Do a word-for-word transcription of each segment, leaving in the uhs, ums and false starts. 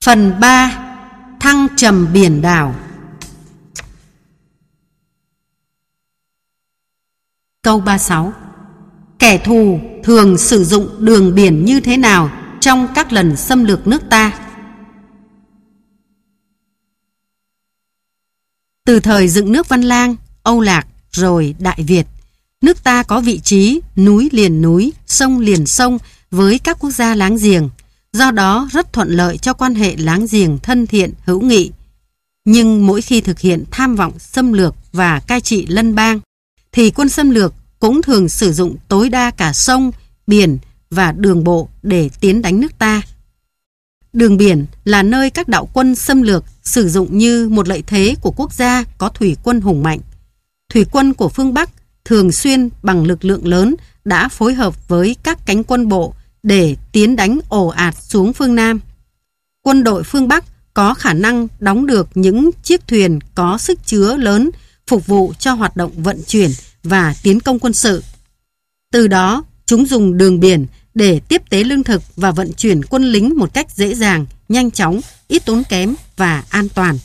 Phần ba. Thăng trầm biển đảo. Câu ba mươi sáu. Kẻ thù thường sử dụng đường biển như thế nào trong các lần xâm lược nước ta? Từ thời dựng nước Văn Lang, Âu Lạc rồi Đại Việt, nước ta có vị trí núi liền núi, sông liền sông với các quốc gia láng giềng, do đó rất thuận lợi cho quan hệ láng giềng thân thiện hữu nghị. Nhưng mỗi khi thực hiện tham vọng xâm lược và cai trị lân bang, thì quân xâm lược cũng thường sử dụng tối đa cả sông, biển và đường bộ để tiến đánh nước ta. Đường biển là nơi các đạo quân xâm lược sử dụng như một lợi thế của quốc gia có thủy quân hùng mạnh. Thủy quân của phương Bắc thường xuyên bằng lực lượng lớn đã phối hợp với các cánh quân bộ để tiến đánh ồ ạt xuống phương Nam. Quân đội phương Bắc có khả năng đóng được những chiếc thuyền có sức chứa lớn phục vụ cho hoạt động vận chuyển và tiến công quân sự. Từ đó, chúng dùng đường biển để tiếp tế lương thực và vận chuyển quân lính một cách dễ dàng, nhanh chóng, ít tốn kém và an toàn.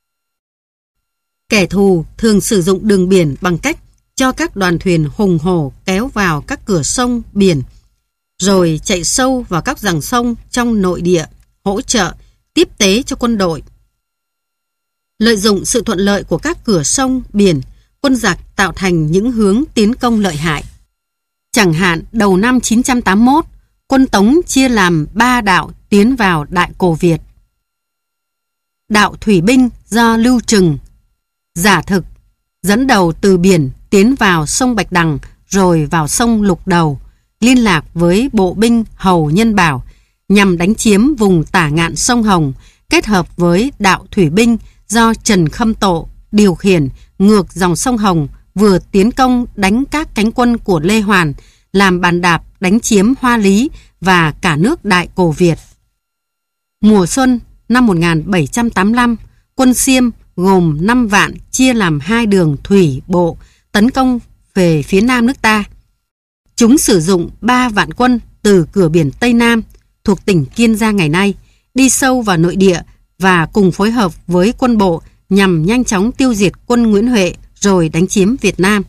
Kẻ thù thường sử dụng đường biển bằng cách cho các đoàn thuyền hùng hổ kéo vào các cửa sông, biển, rồi chạy sâu vào các dòng sông trong nội địa, hỗ trợ, tiếp tế cho quân đội. Lợi dụng sự thuận lợi của các cửa sông, biển, quân giặc tạo thành những hướng tiến công lợi hại. Chẳng hạn đầu năm chín trăm tám mươi mốt, quân Tống chia làm ba đạo tiến vào Đại Cổ Việt. Đạo thủy binh do Lưu Trừng, Giả Thực, dẫn đầu từ biển tiến vào sông Bạch Đằng rồi vào sông Lục Đầu, liên lạc với bộ binh Hầu Nhân Bảo nhằm đánh chiếm vùng tả ngạn sông Hồng, kết hợp với đạo thủy binh do Trần Khâm Tộ điều khiển ngược dòng sông Hồng, vừa tiến công đánh các cánh quân của Lê Hoàn, làm bàn đạp đánh chiếm Hoa Lý và cả nước Đại Cổ Việt. Mùa xuân năm một nghìn bảy trăm tám mươi lăm, quân Xiêm gồm năm vạn chia làm hai đường thủy bộ tấn công về phía nam nước ta. Chúng sử dụng ba vạn quân từ cửa biển Tây Nam thuộc tỉnh Kiên Giang ngày nay đi sâu vào nội địa và cùng phối hợp với quân bộ nhằm nhanh chóng tiêu diệt quân Nguyễn Huệ rồi đánh chiếm Việt Nam.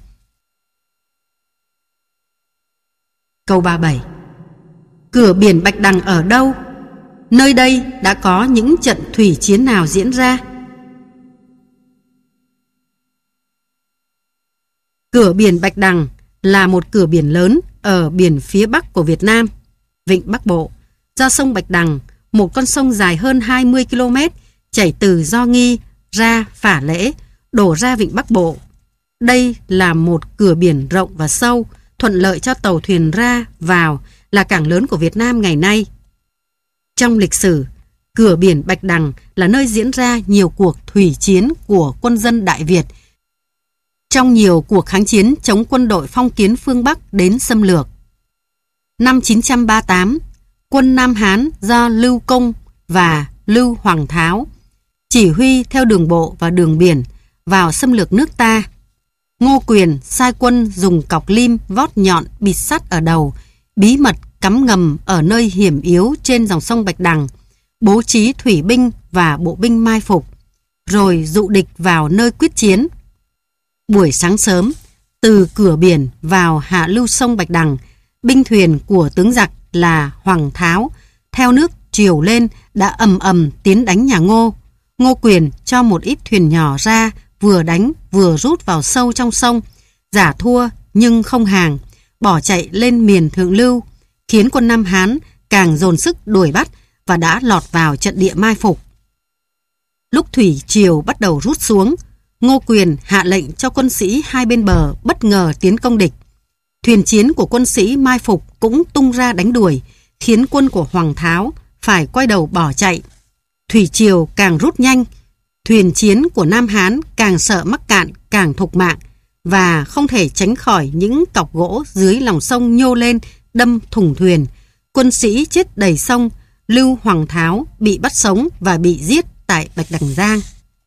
Câu ba mươi bảy. Cửa biển Bạch Đằng ở đâu? Nơi đây đã có những trận thủy chiến nào diễn ra? Cửa biển Bạch Đằng là một cửa biển lớn ở biển phía Bắc của Việt Nam, Vịnh Bắc Bộ, do sông Bạch Đằng, một con sông dài hơn hai mươi ki lô mét, chảy từ Do Nghi ra Phả Lễ, đổ ra Vịnh Bắc Bộ. Đây là một cửa biển rộng và sâu, thuận lợi cho tàu thuyền ra, vào, là cảng lớn của Việt Nam ngày nay. Trong lịch sử, cửa biển Bạch Đằng là nơi diễn ra nhiều cuộc thủy chiến của quân dân Đại Việt trong nhiều cuộc kháng chiến chống quân đội phong kiến phương Bắc đến xâm lược. Năm chín trăm ba mươi tám, quân Nam Hán do Lưu Công và Lưu Hoàng Tháo chỉ huy theo đường bộ và đường biển vào xâm lược nước ta. Ngô Quyền sai quân dùng cọc lim vót nhọn bịt sắt ở đầu, bí mật cắm ngầm ở nơi hiểm yếu trên dòng sông Bạch Đằng, bố trí thủy binh và bộ binh mai phục, rồi dụ địch vào nơi quyết chiến. Buổi sáng sớm, từ cửa biển vào hạ lưu sông Bạch Đằng, binh thuyền của tướng giặc là Hoàng Tháo theo nước triều lên đã ầm ầm tiến đánh nhà Ngô. Ngô Quyền cho một ít thuyền nhỏ ra, vừa đánh vừa rút vào sâu trong sông, giả thua nhưng không hàng, bỏ chạy lên miền Thượng Lưu, khiến quân Nam Hán càng dồn sức đuổi bắt và đã lọt vào trận địa mai phục. Lúc thủy triều bắt đầu rút xuống, Ngô Quyền hạ lệnh cho quân sĩ hai bên bờ bất ngờ tiến công địch. Thuyền chiến của quân sĩ mai phục cũng tung ra đánh đuổi, khiến quân của Hoàng Tháo phải quay đầu bỏ chạy. Thủy triều càng rút nhanh, thuyền chiến của Nam Hán càng sợ mắc cạn, càng thục mạng và không thể tránh khỏi những cọc gỗ dưới lòng sông nhô lên đâm thủng thuyền. Quân sĩ chết đầy sông, Lưu Hoàng Tháo bị bắt sống và bị giết tại Bạch Đằng Giang.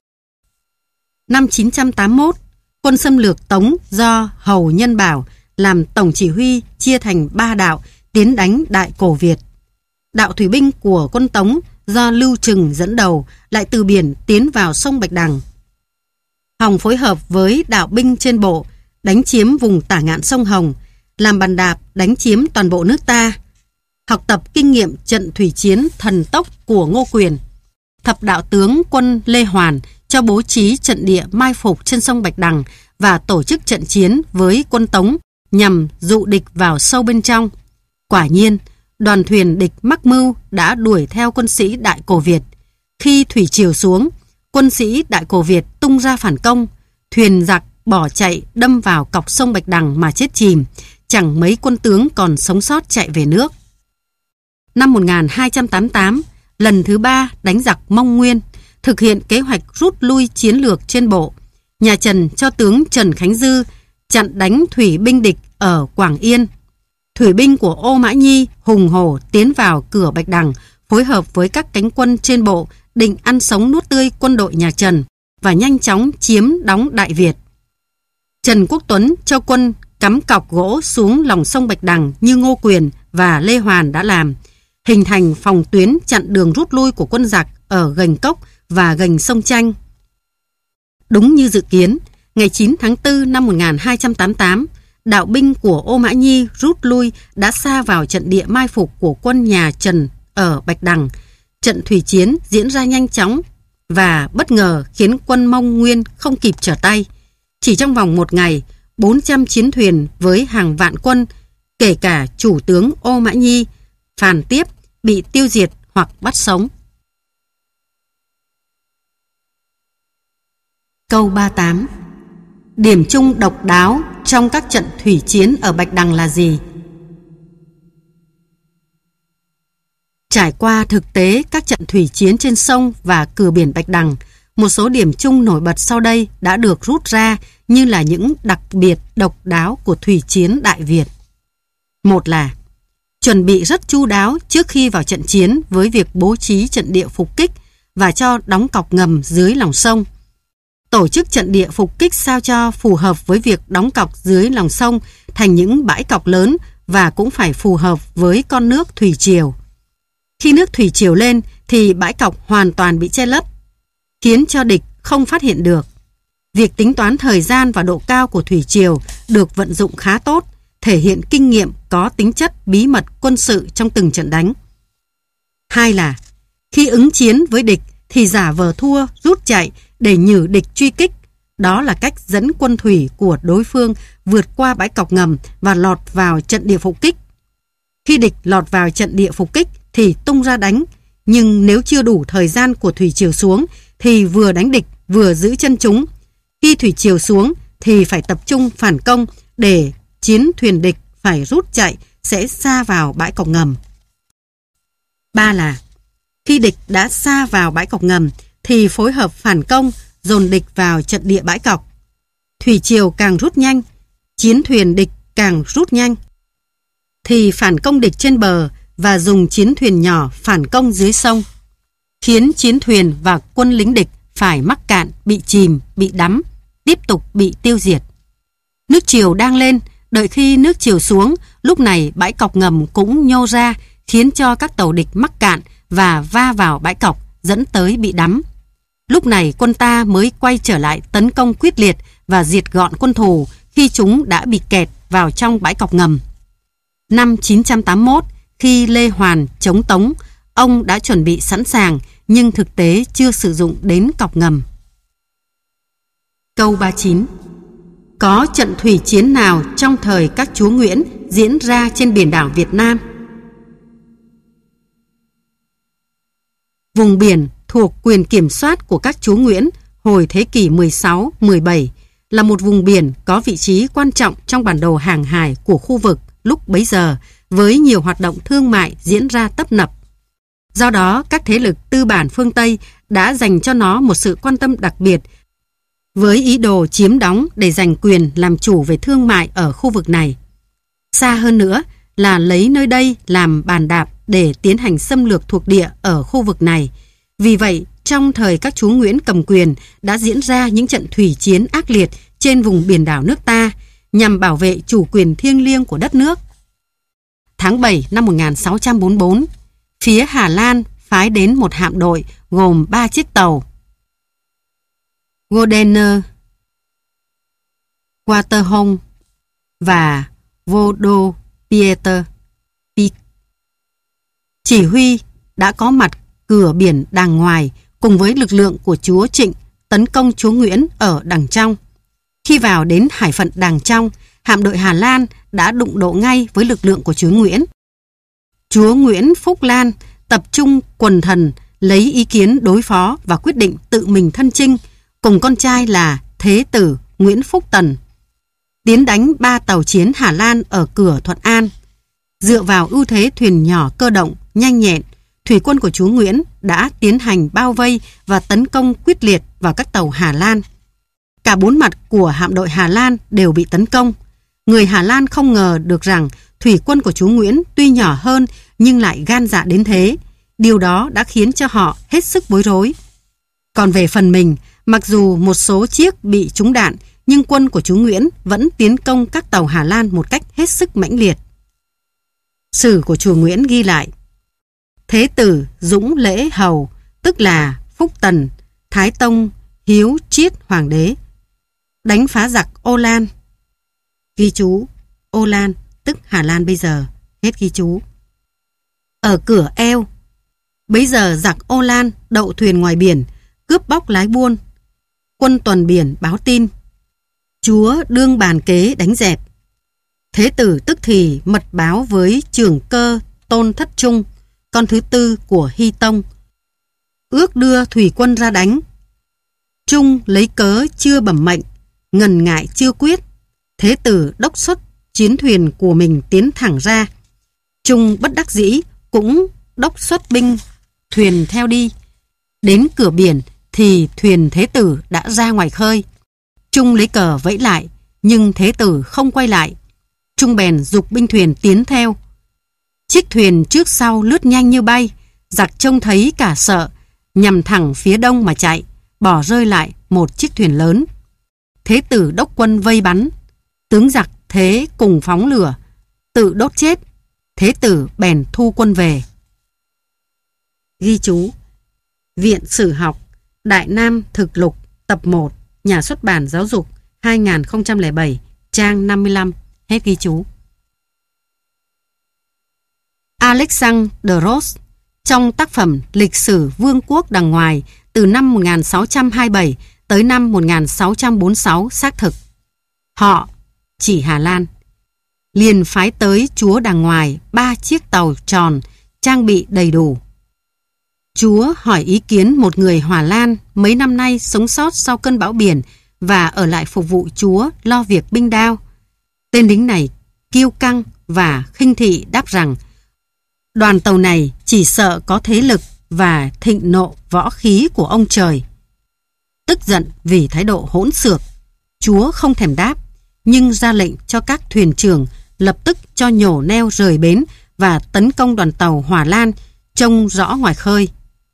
Năm chín trăm tám mươi mốt, quân xâm lược Tống do Hầu Nhân Bảo làm tổng chỉ huy chia thành ba đạo tiến đánh Đại Cổ Việt. Đạo thủy binh của quân Tống do Lưu Trừng dẫn đầu lại từ biển tiến vào sông Bạch Đằng. Hòng phối hợp với đạo binh trên bộ đánh chiếm vùng tả ngạn sông Hồng, làm bàn đạp đánh chiếm toàn bộ nước ta. Học tập kinh nghiệm trận thủy chiến thần tốc của Ngô Quyền, thập đạo tướng quân Lê Hoàn cho bố trí trận địa mai phục trên sông Bạch Đằng và tổ chức trận chiến với quân Tống nhằm dụ địch vào sâu bên trong. Quả nhiên, đoàn thuyền địch mắc mưu đã đuổi theo quân sĩ Đại Cổ Việt. Khi thủy triều xuống, quân sĩ Đại Cổ Việt tung ra phản công, thuyền giặc bỏ chạy đâm vào cọc sông Bạch Đằng mà chết chìm, chẳng mấy quân tướng còn sống sót chạy về nước. Năm một nghìn hai trăm tám mươi tám, lần thứ ba đánh giặc Mông Nguyên, thực hiện kế hoạch rút lui chiến lược trên bộ. Nhà Trần cho tướng Trần Khánh Dư chặn đánh thủy binh địch ở Quảng Yên. Thủy binh của Ô Mã Nhi hùng hổ tiến vào cửa Bạch Đằng, phối hợp với các cánh quân trên bộ định ăn sống nuốt tươi quân đội nhà Trần và nhanh chóng chiếm đóng Đại Việt. Trần Quốc Tuấn cho quân cắm cọc gỗ xuống lòng sông Bạch Đằng như Ngô Quyền và Lê Hoàn đã làm, hình thành phòng tuyến chặn đường rút lui của quân giặc ở Gành Cốc và Gành Sông Chanh. Đúng như dự kiến, ngày chín tháng tư năm một nghìn hai trăm tám mươi tám, đạo binh của Ô Mã Nhi rút lui đã sa vào trận địa mai phục của quân nhà Trần ở Bạch Đằng. Trận thủy chiến diễn ra nhanh chóng và bất ngờ khiến quân Mông Nguyên không kịp trở tay. Chỉ trong vòng một ngày, bốn trăm chiến thuyền với hàng vạn quân, kể cả chủ tướng Ô Mã Nhi, Phàn Tiếp bị tiêu diệt hoặc bắt sống. Câu ba mươi tám. Điểm chung độc đáo trong các trận thủy chiến ở Bạch Đằng là gì? Trải qua thực tế các trận thủy chiến trên sông và cửa biển Bạch Đằng, một số điểm chung nổi bật sau đây đã được rút ra như là những đặc biệt độc đáo của thủy chiến Đại Việt. Một là chuẩn bị rất chu đáo trước khi vào trận chiến với việc bố trí trận địa phục kích và cho đóng cọc ngầm dưới lòng sông. Tổ chức trận địa phục kích sao cho phù hợp với việc đóng cọc dưới lòng sông thành những bãi cọc lớn và cũng phải phù hợp với con nước thủy triều. Khi nước thủy triều lên thì bãi cọc hoàn toàn bị che lấp, khiến cho địch không phát hiện được. Việc tính toán thời gian và độ cao của thủy triều được vận dụng khá tốt, thể hiện kinh nghiệm có tính chất bí mật quân sự trong từng trận đánh. Hai là khi ứng chiến với địch thì giả vờ thua, rút chạy để nhử địch truy kích. Đó là cách dẫn quân thủy của đối phương vượt qua bãi cọc ngầm và lọt vào trận địa phục kích. Khi địch lọt vào trận địa phục kích thì tung ra đánh, nhưng nếu chưa đủ thời gian của thủy triều xuống thì vừa đánh địch vừa giữ chân chúng. Khi thủy triều xuống thì phải tập trung phản công để chiến thuyền địch phải rút chạy sẽ sa vào bãi cọc ngầm. Ba là khi địch đã sa vào bãi cọc ngầm thì phối hợp phản công, dồn địch vào trận địa bãi cọc. Thủy triều càng rút nhanh, chiến thuyền địch càng rút nhanh, thì phản công địch trên bờ và dùng chiến thuyền nhỏ phản công dưới sông, khiến chiến thuyền và quân lính địch phải mắc cạn, bị chìm, bị đắm, tiếp tục bị tiêu diệt. Nước triều đang lên, đợi khi nước triều xuống, lúc này bãi cọc ngầm cũng nhô ra, khiến cho các tàu địch mắc cạn và va vào bãi cọc, dẫn tới bị đắm. Lúc này quân ta mới quay trở lại tấn công quyết liệt và diệt gọn quân thù khi chúng đã bị kẹt vào trong bãi cọc ngầm. Năm chín trăm tám mươi mốt, khi Lê Hoàn chống Tống, ông đã chuẩn bị sẵn sàng nhưng thực tế chưa sử dụng đến cọc ngầm. Câu ba mươi chín. Có trận thủy chiến nào trong thời các chúa Nguyễn diễn ra trên biển đảo Việt Nam? Vùng biển thuộc quyền kiểm soát của các chúa Nguyễn hồi thế kỷ mười sáu mười bảy là một vùng biển có vị trí quan trọng trong bản đồ hàng hải của khu vực lúc bấy giờ, với nhiều hoạt động thương mại diễn ra tấp nập. Do đó, các thế lực tư bản phương Tây đã dành cho nó một sự quan tâm đặc biệt, với ý đồ chiếm đóng để giành quyền làm chủ về thương mại ở khu vực này. Xa hơn nữa là lấy nơi đây làm bàn đạp để tiến hành xâm lược thuộc địa ở khu vực này. Vì vậy, trong thời các chúa Nguyễn cầm quyền đã diễn ra những trận thủy chiến ác liệt trên vùng biển đảo nước ta nhằm bảo vệ chủ quyền thiêng liêng của đất nước. Tháng bảy năm một nghìn sáu trăm bốn mươi tư, phía Hà Lan phái đến một hạm đội gồm ba chiếc tàu Goldener, Waterholm và Vodopieter. Chỉ huy đã có mặt cửa biển đàng ngoài cùng với lực lượng của chúa Trịnh tấn công chúa Nguyễn ở đằng trong. Khi vào đến hải phận đằng trong, hạm đội Hà Lan đã đụng độ ngay với lực lượng của chúa Nguyễn. Chúa Nguyễn Phúc Lan tập trung quần thần lấy ý kiến đối phó và quyết định tự mình thân chinh cùng con trai là Thế tử Nguyễn Phúc Tần tiến đánh ba tàu chiến Hà Lan ở cửa Thuận An. Dựa vào ưu thế thuyền nhỏ cơ động, nhanh nhẹn, thủy quân của chúa Nguyễn đã tiến hành bao vây và tấn công quyết liệt vào các tàu Hà Lan. Cả bốn mặt của hạm đội Hà Lan đều bị tấn công. Người Hà Lan không ngờ được rằng thủy quân của chúa Nguyễn tuy nhỏ hơn nhưng lại gan dạ đến thế. Điều đó đã khiến cho họ hết sức bối rối. Còn về phần mình, mặc dù một số chiếc bị trúng đạn, nhưng quân của chúa Nguyễn vẫn tiến công các tàu Hà Lan một cách hết sức mãnh liệt. Sử của chúa Nguyễn ghi lại: Thế tử Dũng Lễ Hầu, tức là Phúc Tần, Thái Tông, Hiếu Triết Hoàng đế, đánh phá giặc Ô Lan. Ghi chú: Ô Lan, tức Hà Lan bây giờ. Hết ghi chú. Ở cửa eo, bấy giờ giặc Ô Lan đậu thuyền ngoài biển, cướp bóc lái buôn. Quân tuần biển báo tin, chúa đương bàn kế đánh dẹp. Thế tử tức thì mật báo với trưởng cơ Tôn Thất Trung, con thứ tư của Hy Tông, ước đưa thủy quân ra đánh. Trung lấy cớ chưa bẩm mệnh, ngần ngại chưa quyết. Thế tử đốc xuất chiến thuyền của mình tiến thẳng ra. Trung bất đắc dĩ cũng đốc xuất binh thuyền theo đi. Đến cửa biển thì thuyền Thế tử đã ra ngoài khơi. Trung lấy cờ vẫy lại, nhưng Thế tử không quay lại. Trung bèn giục binh thuyền tiến theo. Chiếc thuyền trước sau lướt nhanh như bay. Giặc trông thấy cả sợ, nhằm thẳng phía đông mà chạy, bỏ rơi lại một chiếc thuyền lớn. Thế tử đốc quân vây bắn. Tướng giặc thế cùng phóng lửa, tự đốt chết. Thế tử bèn thu quân về. Ghi chú: Viện Sử học, Đại Nam Thực Lục, tập một, Nhà xuất bản Giáo dục, hai nghìn không trăm lẻ bảy, trang năm mươi lăm. Hết ghi chú. Alexandre de Ros trong tác phẩm Lịch sử Vương quốc đằng ngoài từ năm một nghìn sáu trăm hai mươi bảy tới năm một nghìn sáu trăm bốn mươi sáu xác thực: họ, chỉ Hà Lan, liền phái tới chúa đằng ngoài ba chiếc tàu tròn trang bị đầy đủ. Chúa hỏi ý kiến một người Hòa Lan mấy năm nay sống sót sau cơn bão biển và ở lại phục vụ chúa lo việc binh đao. Tên lính này kiêu căng và khinh thị đáp rằng đoàn tàu này chỉ sợ có thế lực và thịnh nộ võ khí của ông trời. Tức giận vì thái độ hỗn xược, chúa không thèm đáp, nhưng ra lệnh cho các thuyền trưởng lập tức cho nhổ neo rời bến và tấn công đoàn tàu Hòa Lan trông rõ ngoài khơi.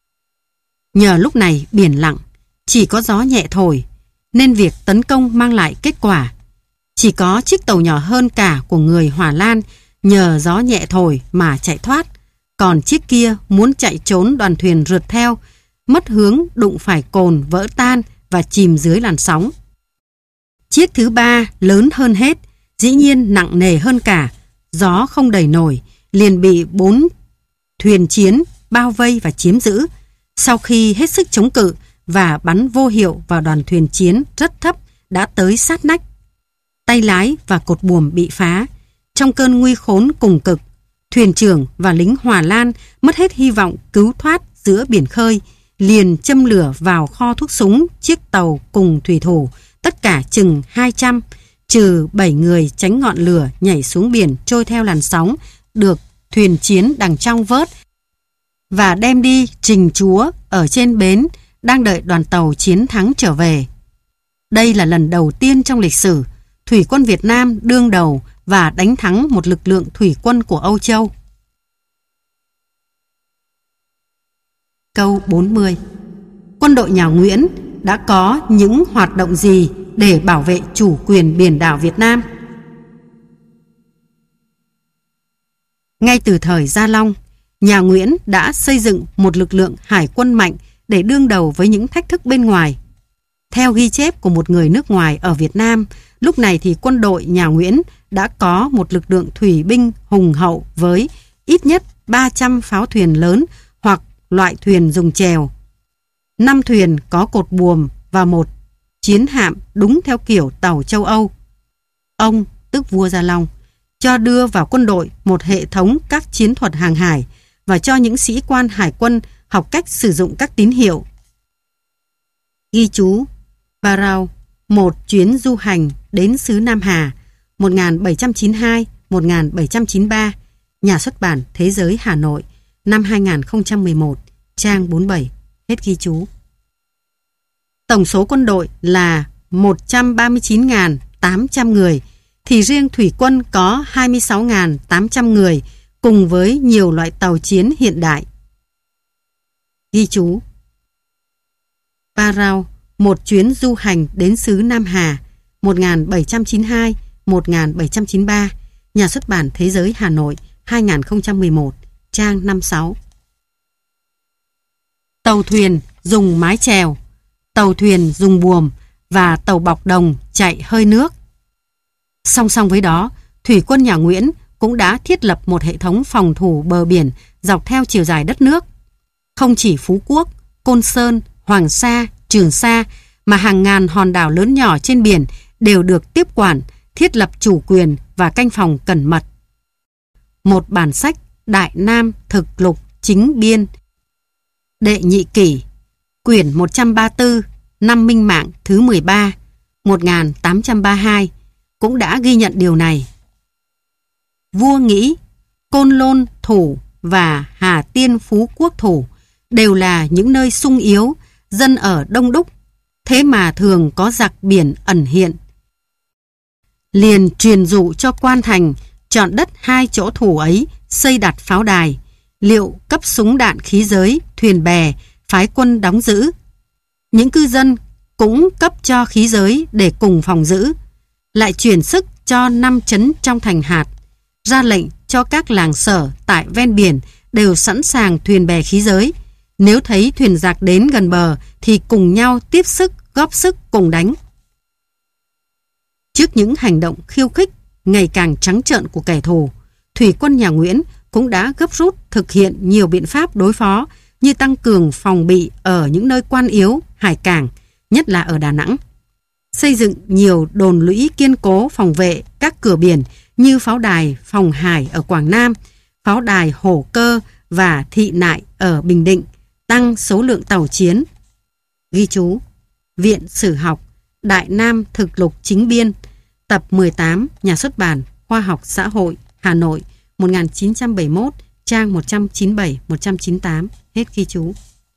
Nhờ lúc này biển lặng, chỉ có gió nhẹ thổi, nên việc tấn công mang lại kết quả. Chỉ có chiếc tàu nhỏ hơn cả của người Hòa Lan nhờ gió nhẹ thổi mà chạy thoát, còn chiếc kia muốn chạy trốn đoàn thuyền rượt theo, mất hướng đụng phải cồn vỡ tan và chìm dưới làn sóng. Chiếc thứ ba lớn hơn hết, dĩ nhiên nặng nề hơn cả, gió không đẩy nổi, liền bị bốn thuyền chiến bao vây và chiếm giữ. Sau khi hết sức chống cự và bắn vô hiệu vào đoàn thuyền chiến rất thấp đã tới sát nách, tay lái và cột buồm bị phá. Trong cơn nguy khốn cùng cực, thuyền trưởng và lính Hòa Lan mất hết hy vọng cứu thoát giữa biển khơi, liền châm lửa vào kho thuốc súng chiếc tàu cùng thủy thủ, tất cả chừng hai trăm, trừ bảy người tránh ngọn lửa nhảy xuống biển trôi theo làn sóng, được thuyền chiến đằng trong vớt và đem đi trình chúa ở trên bến, đang đợi đoàn tàu chiến thắng trở về. Đây là lần đầu tiên trong lịch sử thủy quân Việt Nam đương đầu và đánh thắng một lực lượng thủy quân của Âu Châu. Câu bốn mươi. Quân đội nhà Nguyễn đã có những hoạt động gì để bảo vệ chủ quyền biển đảo Việt Nam? Ngay từ thời Gia Long, nhà Nguyễn đã xây dựng một lực lượng hải quân mạnh để đương đầu với những thách thức bên ngoài. Theo ghi chép của một người nước ngoài ở Việt Nam, lúc này thì quân đội nhà Nguyễn đã có một lực lượng thủy binh hùng hậu với ít nhất ba trăm pháo thuyền lớn hoặc loại thuyền dùng chèo, năm thuyền có cột buồm và một chiến hạm đúng theo kiểu tàu châu Âu. Ông, tức vua Gia Long, cho đưa vào quân đội một hệ thống các chiến thuật hàng hải và cho những sĩ quan hải quân học cách sử dụng các tín hiệu. Ghi chú Barrow, một chuyến du hành đến xứ Nam Hà, một nghìn bảy trăm chín mươi hai đến một nghìn bảy trăm chín mươi ba, Nhà xuất bản Thế giới Hà Nội, năm hai nghìn không trăm mười một, trang bốn mươi bảy, hết ghi chú. Tổng số quân đội là một trăm ba mươi chín nghìn tám trăm người, thì riêng thủy quân có hai mươi sáu nghìn tám trăm người, cùng với nhiều loại tàu chiến hiện đại. Ghi chú Barrow, một chuyến du hành đến xứ Nam Hà, một nghìn bảy trăm chín mươi hai đến một nghìn bảy trăm chín mươi ba, Nhà xuất bản Thế giới Hà Nội, hai nghìn không trăm mười một, trang năm mươi sáu. Tàu thuyền dùng mái chèo, tàu thuyền dùng buồm và tàu bọc đồng chạy hơi nước. Song song với đó, thủy quân nhà Nguyễn cũng đã thiết lập một hệ thống phòng thủ bờ biển dọc theo chiều dài đất nước. Không chỉ Phú Quốc, Côn Sơn, Hoàng Sa, Trường Sa, mà hàng ngàn hòn đảo lớn nhỏ trên biển đều được tiếp quản, thiết lập chủ quyền và canh phòng cẩn mật. Một bản sách Đại Nam Thực Lục Chính Biên, Đệ Nhị Kỷ, quyển một trăm ba mươi tư, năm Minh Mạng thứ mười ba, một nghìn tám trăm ba mươi hai, cũng đã ghi nhận điều này. Vua nghĩ Côn Lôn Thủ và Hà Tiên Phú Quốc Thủ đều là những nơi sung yếu, dân ở đông đúc, thế mà thường có giặc biển ẩn hiện. Liền truyền dụ cho quan thành chọn đất hai chỗ thủ ấy xây đặt pháo đài, liệu cấp súng đạn khí giới, thuyền bè, phái quân đóng giữ. Những cư dân cũng cấp cho khí giới để cùng phòng giữ, lại chuyển sức cho năm trấn trong thành hạt, ra lệnh cho các làng sở tại ven biển đều sẵn sàng thuyền bè khí giới. Nếu thấy thuyền giặc đến gần bờ thì cùng nhau tiếp sức, góp sức cùng đánh. Trước những hành động khiêu khích ngày càng trắng trợn của kẻ thù, thủy quân nhà Nguyễn cũng đã gấp rút thực hiện nhiều biện pháp đối phó, như tăng cường phòng bị ở những nơi quan yếu, hải cảng, nhất là ở Đà Nẵng. Xây dựng nhiều đồn lũy kiên cố phòng vệ các cửa biển như pháo đài Phòng Hải ở Quảng Nam, pháo đài Hổ Cơ và Thị Nại ở Bình Định, tăng số lượng tàu chiến. Ghi chú Viện Sử học Đại Nam Thực Lục Chính Biên, tập mười tám, Nhà xuất bản Khoa học Xã hội, Hà Nội, một nghìn chín trăm bảy mươi mốt, trang một trăm chín mươi bảy đến một trăm chín mươi tám, hết ghi chú.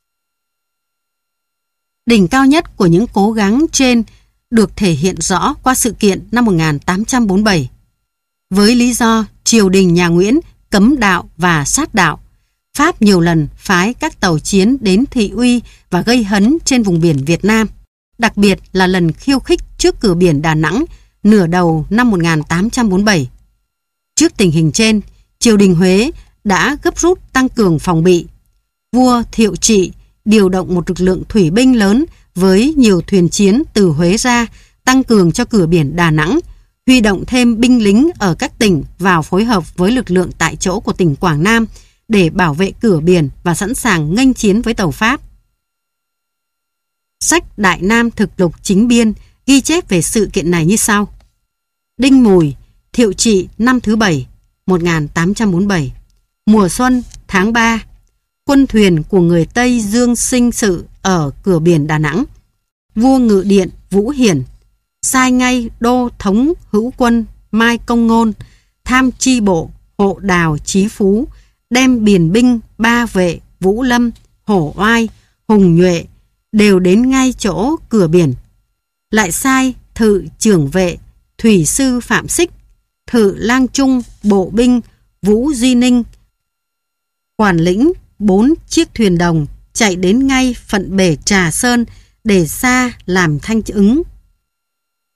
Đỉnh cao nhất của những cố gắng trên được thể hiện rõ qua sự kiện năm một nghìn tám trăm bốn mươi bảy. Với lý do triều đình nhà Nguyễn cấm đạo và sát đạo, Pháp nhiều lần phái các tàu chiến đến thị uy và gây hấn trên vùng biển Việt Nam, đặc biệt là lần khiêu khích trước cửa biển Đà Nẵng nửa đầu năm một nghìn tám trăm bốn mươi bảy. Trước tình hình trên, triều đình Huế đã gấp rút tăng cường phòng bị. Vua Thiệu Trị điều động một lực lượng thủy binh lớn với nhiều thuyền chiến từ Huế ra, tăng cường cho cửa biển Đà Nẵng, huy động thêm binh lính ở các tỉnh vào phối hợp với lực lượng tại chỗ của tỉnh Quảng Nam để bảo vệ cửa biển và sẵn sàng nghênh chiến với tàu Pháp. Sách Đại Nam Thực Lục Chính Biên ghi chép về sự kiện này như sau. Đinh Mùi, Thiệu Trị năm thứ bảy, một nghìn tám trăm bốn mươi bảy. Mùa xuân tháng ba, quân thuyền của người Tây Dương sinh sự ở cửa biển Đà Nẵng. Vua Ngự Điện Vũ Hiển sai ngay đô thống hữu quân Mai Công Ngôn, tham chi bộ Hộ Đào Chí Phú, đem biển binh ba vệ Vũ Lâm, Hổ Oai, Hùng Nhuệ đều đến ngay chỗ cửa biển. Lại sai thự trưởng vệ Thủy sư Phạm Xích, thự lang trung bộ binh Vũ Duy Ninh, quản lĩnh bốn chiếc thuyền đồng chạy đến ngay phận bể Trà Sơn để xa làm thanh ứng.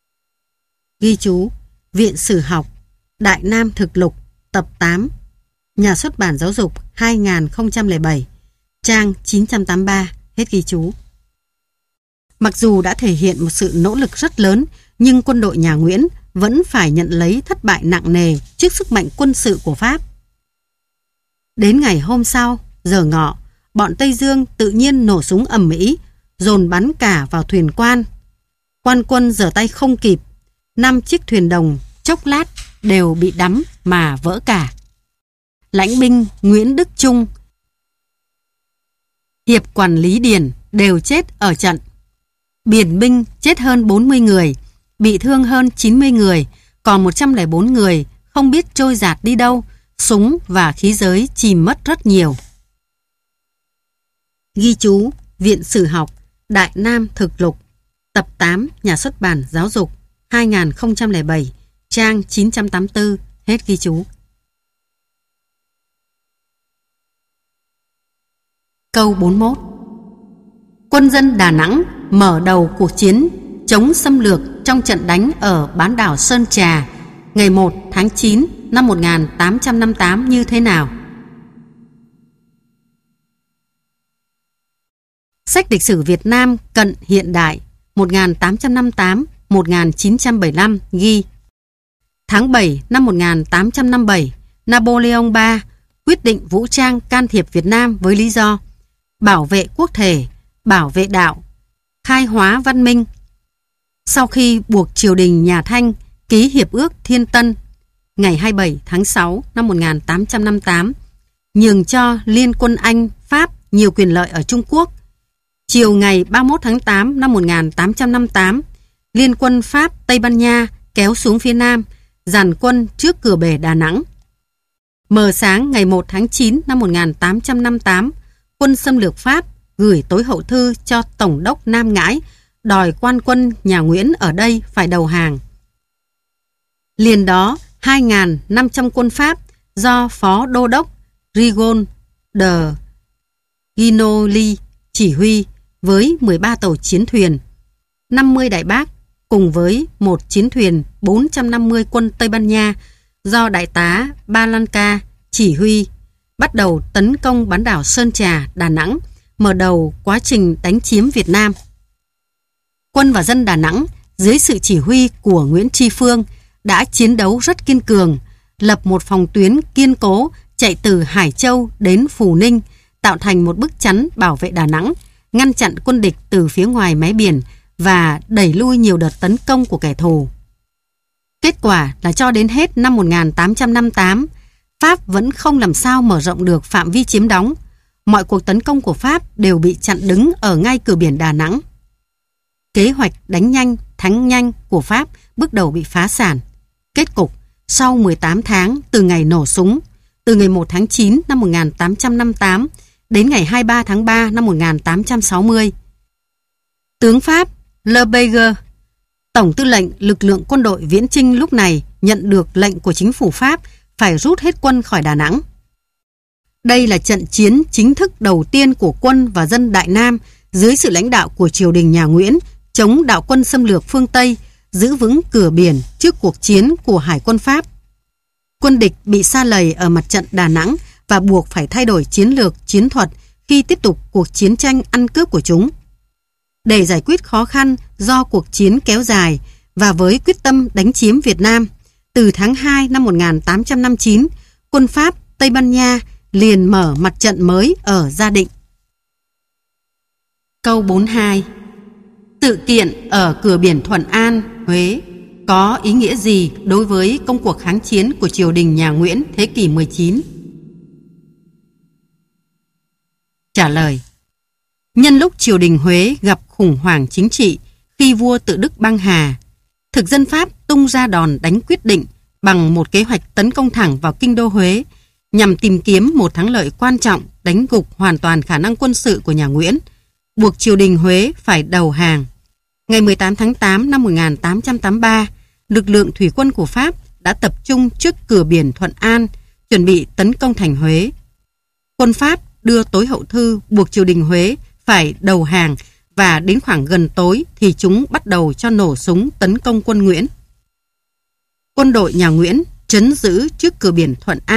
Ghi chú Viện Sử học Đại Nam Thực Lục tập tám, Nhà xuất bản Giáo dục hai nghìn không trăm lẻ bảy, trang chín trăm tám mươi ba, hết ghi chú. Mặc dù đã thể hiện một sự nỗ lực rất lớn, nhưng quân đội nhà Nguyễn vẫn phải nhận lấy thất bại nặng nề trước sức mạnh quân sự của Pháp. Đến ngày hôm sau, giờ ngọ, bọn Tây Dương tự nhiên nổ súng ầm ĩ, dồn bắn cả vào thuyền quan. Quan quân giở tay không kịp, năm chiếc thuyền đồng chốc lát đều bị đắm mà vỡ cả. Lãnh binh Nguyễn Đức Trung, hiệp quản lý Điền đều chết ở trận. Biển binh chết hơn bốn mươi người, bị thương hơn chín mươi người, còn một trăm lẻ bốn người không biết trôi dạt đi đâu, súng và khí giới chìm mất rất nhiều. Ghi chú Viện Sử học Đại Nam Thực Lục, tập tám, Nhà xuất bản Giáo dục hai nghìn không trăm lẻ bảy, trang chín trăm tám mươi tư, hết ghi chú. Câu bốn mươi mốt. Quân dân Đà Nẵng mở đầu cuộc chiến chống xâm lược trong trận đánh ở bán đảo Sơn Trà ngày một tháng chín năm một nghìn tám trăm năm mươi tám như thế nào? Sách lịch sử Việt Nam cận hiện đại một nghìn tám trăm năm mươi tám đến một nghìn chín trăm bảy mươi lăm ghi: tháng bảy năm một nghìn tám trăm năm mươi bảy, Napoleon đệ tam quyết định vũ trang can thiệp Việt Nam với lý do bảo vệ quốc thể, bảo vệ đạo, khai hóa văn minh. Sau khi buộc triều đình nhà Thanh ký hiệp ước Thiên Tân ngày hai mươi bảy tháng sáu năm một nghìn tám trăm năm mươi tám, nhường cho liên quân Anh, Pháp nhiều quyền lợi ở Trung Quốc. Chiều ngày ba mươi mốt tháng tám năm một nghìn tám trăm năm mươi tám, liên quân Pháp, Tây Ban Nha kéo xuống phía Nam, dàn quân trước cửa bể Đà Nẵng. Mờ sáng ngày một tháng chín năm một nghìn tám trăm năm mươi tám, quân xâm lược Pháp gửi tối hậu thư cho Tổng đốc Nam Ngãi đòi quan quân nhà Nguyễn ở đây phải đầu hàng. Liền đó, hai nghìn năm trăm quân Pháp do Phó Đô đốc Rigaud de Guignoly chỉ huy với mười ba tàu chiến thuyền, năm mươi đại bác cùng với một chiến thuyền bốn trăm năm mươi quân Tây Ban Nha do đại tá Balanca chỉ huy, bắt đầu tấn công bán đảo Sơn Trà, Đà Nẵng, mở đầu quá trình đánh chiếm Việt Nam. Quân và dân Đà Nẵng dưới sự chỉ huy của Nguyễn Tri Phương đã chiến đấu rất kiên cường, lập một phòng tuyến kiên cố chạy từ Hải Châu đến Phù Ninh, tạo thành một bức chắn bảo vệ Đà Nẵng, ngăn chặn quân địch từ phía ngoài mé biển và đẩy lui nhiều đợt tấn công của kẻ thù. Kết quả là cho đến hết năm một nghìn tám trăm năm mươi tám, Pháp vẫn không làm sao mở rộng được phạm vi chiếm đóng. Mọi cuộc tấn công của Pháp đều bị chặn đứng ở ngay cửa biển Đà Nẵng. Kế hoạch đánh nhanh, thắng nhanh của Pháp bước đầu bị phá sản. Kết cục, sau mười tám tháng từ ngày nổ súng, từ ngày một tháng chín năm một nghìn tám trăm năm mươi tám đến ngày hai mươi ba tháng ba năm một nghìn tám trăm sáu mươi, tướng Pháp Lepage, Tổng tư lệnh lực lượng quân đội viễn chinh lúc này, nhận được lệnh của chính phủ Pháp phải rút hết quân khỏi Đà Nẵng. Đây là trận chiến chính thức đầu tiên của quân và dân Đại Nam dưới sự lãnh đạo của triều đình nhà Nguyễn chống đạo quân xâm lược phương Tây, giữ vững cửa biển trước cuộc chiến của Hải quân Pháp. Quân địch bị sa lầy ở mặt trận Đà Nẵng và buộc phải thay đổi chiến lược, chiến thuật khi tiếp tục cuộc chiến tranh ăn cướp của chúng. Để giải quyết khó khăn do cuộc chiến kéo dài và với quyết tâm đánh chiếm Việt Nam, từ tháng hai năm một nghìn tám trăm năm mươi chín, quân Pháp, Tây Ban Nha liền mở mặt trận mới ở Gia Định. Câu bốn mươi hai. Sự kiện ở cửa biển Thuận An, Huế có ý nghĩa gì đối với công cuộc kháng chiến của triều đình nhà Nguyễn thế kỷ mười chín? Trả lời: nhân lúc triều đình Huế gặp khủng hoảng chính trị khi vua Tự Đức băng hà, thực dân Pháp tung ra đòn đánh quyết định bằng một kế hoạch tấn công thẳng vào kinh đô Huế nhằm tìm kiếm một thắng lợi quan trọng đánh gục hoàn toàn khả năng quân sự của nhà Nguyễn, buộc triều đình Huế phải đầu hàng. Ngày mười tám tháng tám năm một nghìn tám trăm tám mươi ba, lực lượng thủy quân của Pháp đã tập trung trước cửa biển Thuận An, chuẩn bị tấn công thành Huế. Quân Pháp đưa tối hậu thư buộc triều đình Huế phải đầu hàng và đến khoảng gần tối thì chúng bắt đầu cho nổ súng tấn công quân Nguyễn. Quân đội nhà Nguyễn trấn giữ trước cửa biển Thuận An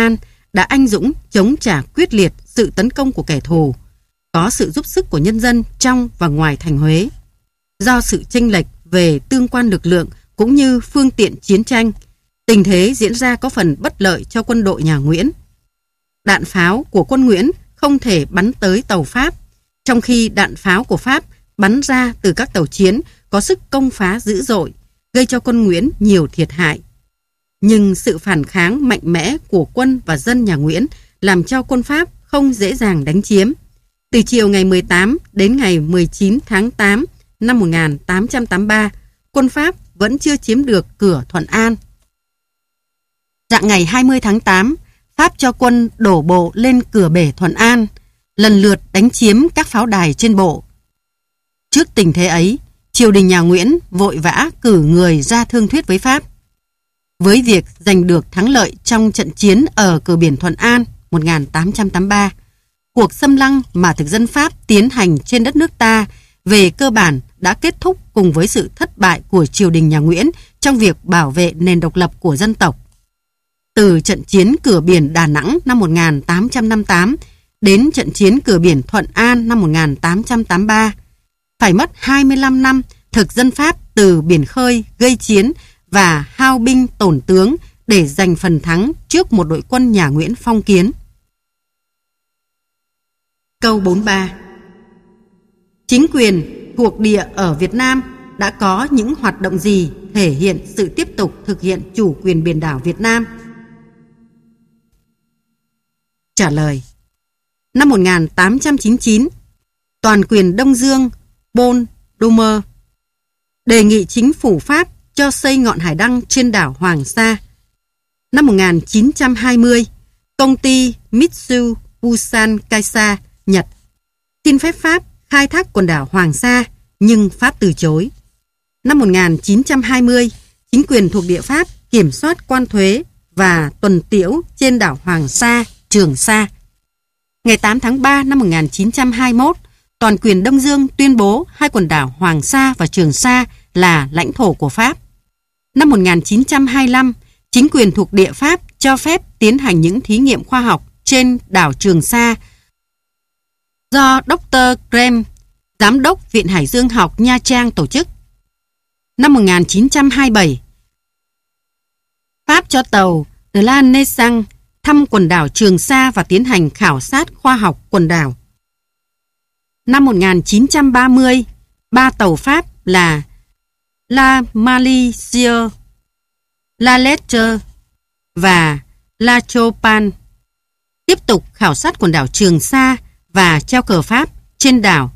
đã anh dũng chống trả quyết liệt sự tấn công của kẻ thù, có sự giúp sức của nhân dân trong và ngoài thành Huế. Do sự chênh lệch về tương quan lực lượng cũng như phương tiện chiến tranh, tình thế diễn ra có phần bất lợi cho quân đội nhà Nguyễn. Đạn pháo của quân Nguyễn không thể bắn tới tàu Pháp, trong khi đạn pháo của Pháp bắn ra từ các tàu chiến có sức công phá dữ dội, gây cho quân Nguyễn nhiều thiệt hại. Nhưng sự phản kháng mạnh mẽ của quân và dân nhà Nguyễn làm cho quân Pháp không dễ dàng đánh chiếm. Từ chiều ngày mười tám đến ngày mười chín tháng tám năm một nghìn tám trăm tám mươi ba, quân Pháp vẫn chưa chiếm được cửa Thuận An. Rạng ngày hai mươi tháng tám, Pháp cho quân đổ bộ lên cửa bể Thuận An, lần lượt đánh chiếm các pháo đài trên bộ. Trước tình thế ấy, triều đình nhà Nguyễn vội vã cử người ra thương thuyết với Pháp. Với việc giành được thắng lợi trong trận chiến ở cửa biển Thuận An một nghìn tám trăm tám mươi ba, cuộc xâm lăng mà thực dân Pháp tiến hành trên đất nước ta về cơ bản đã kết thúc cùng với sự thất bại của triều đình nhà Nguyễn trong việc bảo vệ nền độc lập của dân tộc. Từ trận chiến cửa biển Đà Nẵng năm một nghìn tám trăm năm mươi tám đến trận chiến cửa biển Thuận An năm một nghìn tám trăm tám mươi ba, phải mất hai mươi lăm năm thực dân Pháp từ biển khơi gây chiến và hao binh tổn tướng để giành phần thắng trước một đội quân nhà Nguyễn phong kiến. Câu bốn mươi ba. Chính quyền thuộc địa ở Việt Nam đã có những hoạt động gì thể hiện sự tiếp tục thực hiện chủ quyền biển đảo Việt Nam? Trả lời. Năm một nghìn tám trăm chín mươi chín, toàn quyền Đông Dương Paul Doumer đề nghị chính phủ Pháp cho xây ngọn hải đăng trên đảo Hoàng Sa. Năm một nghìn chín trăm hai mươi, công ty Mitsui Busan Kaisa, Nhật xin phép Pháp khai thác quần đảo Hoàng Sa, nhưng Pháp từ chối. Năm một nghìn chín trăm hai mươi, chính quyền thuộc địa Pháp kiểm soát quan thuế và tuần tiễu trên đảo Hoàng Sa, Trường Sa. Ngày tám tháng ba năm một nghìn chín trăm hai mươi mốt, toàn quyền Đông Dương tuyên bố hai quần đảo Hoàng Sa và Trường Sa là lãnh thổ của Pháp. Năm một nghìn chín trăm hai mươi lăm, chính quyền thuộc địa Pháp cho phép tiến hành những thí nghiệm khoa học trên đảo Trường Sa do Doctor Graham, Giám đốc Viện Hải Dương học Nha Trang tổ chức. Năm một nghìn chín trăm hai mươi bảy, Pháp cho tàu de la Naissance thăm quần đảo Trường Sa và tiến hành khảo sát khoa học quần đảo. Năm một nghìn chín trăm ba mươi, ba tàu Pháp là La Malaysia, La Lettre và La Chopin tiếp tục khảo sát quần đảo Trường Sa và treo cờ Pháp trên đảo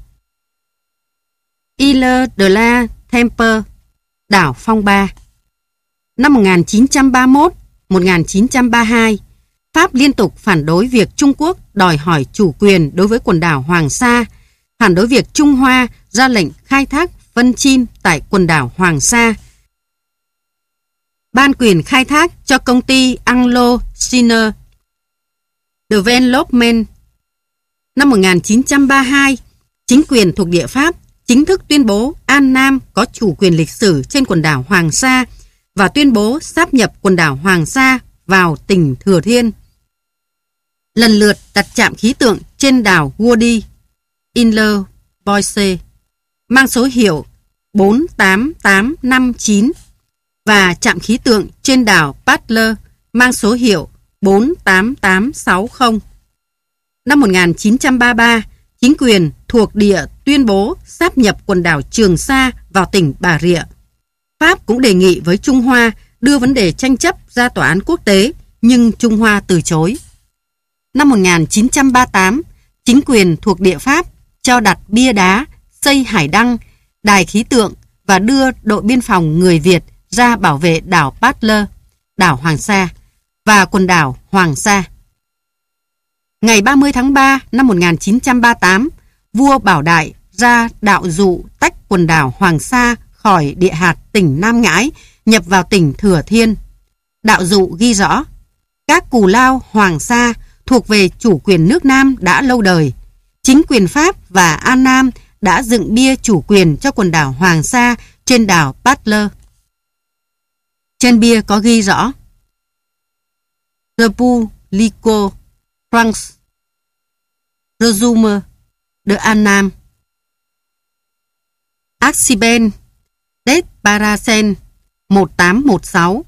Ile de la Tempe, đảo Phong Ba. Năm một nghìn chín trăm ba mươi mốt đến một nghìn chín trăm ba mươi hai, Pháp liên tục phản đối việc Trung Quốc đòi hỏi chủ quyền đối với quần đảo Hoàng Sa, phản đối việc Trung Hoa ra lệnh khai thác phân chim tại quần đảo Hoàng Sa, ban quyền khai thác cho công ty Anglo-China Development. Năm một nghìn chín trăm ba mươi hai, chính quyền thuộc địa Pháp chính thức tuyên bố An Nam có chủ quyền lịch sử trên quần đảo Hoàng Sa và tuyên bố sáp nhập quần đảo Hoàng Sa vào tỉnh Thừa Thiên. Lần lượt đặt trạm khí tượng trên đảo Woody, Inle Boise, mang số hiệu bốn tám tám năm chín và trạm khí tượng trên đảo Butler mang số hiệu bốn tám tám sáu không. Năm một nghìn chín trăm ba mươi ba, chính quyền thuộc địa tuyên bố sáp nhập quần đảo Trường Sa vào tỉnh Bà Rịa. Pháp cũng đề nghị với Trung Hoa đưa vấn đề tranh chấp ra tòa án quốc tế, nhưng Trung Hoa từ chối. Năm một nghìn chín trăm ba mươi tám, chính quyền thuộc địa Pháp cho đặt bia đá, xây hải đăng, đài khí tượng và đưa đội biên phòng người Việt ra bảo vệ đảo Butler, đảo Hoàng Sa và quần đảo Hoàng Sa. Ngày ba mươi tháng ba năm một nghìn chín trăm ba mươi tám, vua Bảo Đại ra đạo dụ tách quần đảo Hoàng Sa khỏi địa hạt tỉnh Nam Ngãi, nhập vào tỉnh Thừa Thiên. Đạo dụ ghi rõ, các cù lao Hoàng Sa thuộc về chủ quyền nước Nam đã lâu đời. Chính quyền Pháp và An Nam đã dựng bia chủ quyền cho quần đảo Hoàng Sa trên đảo Butler. Trên bia có ghi rõ: República Lico, France, Resume de Annam, Archibald des Paracen một tám một sáu,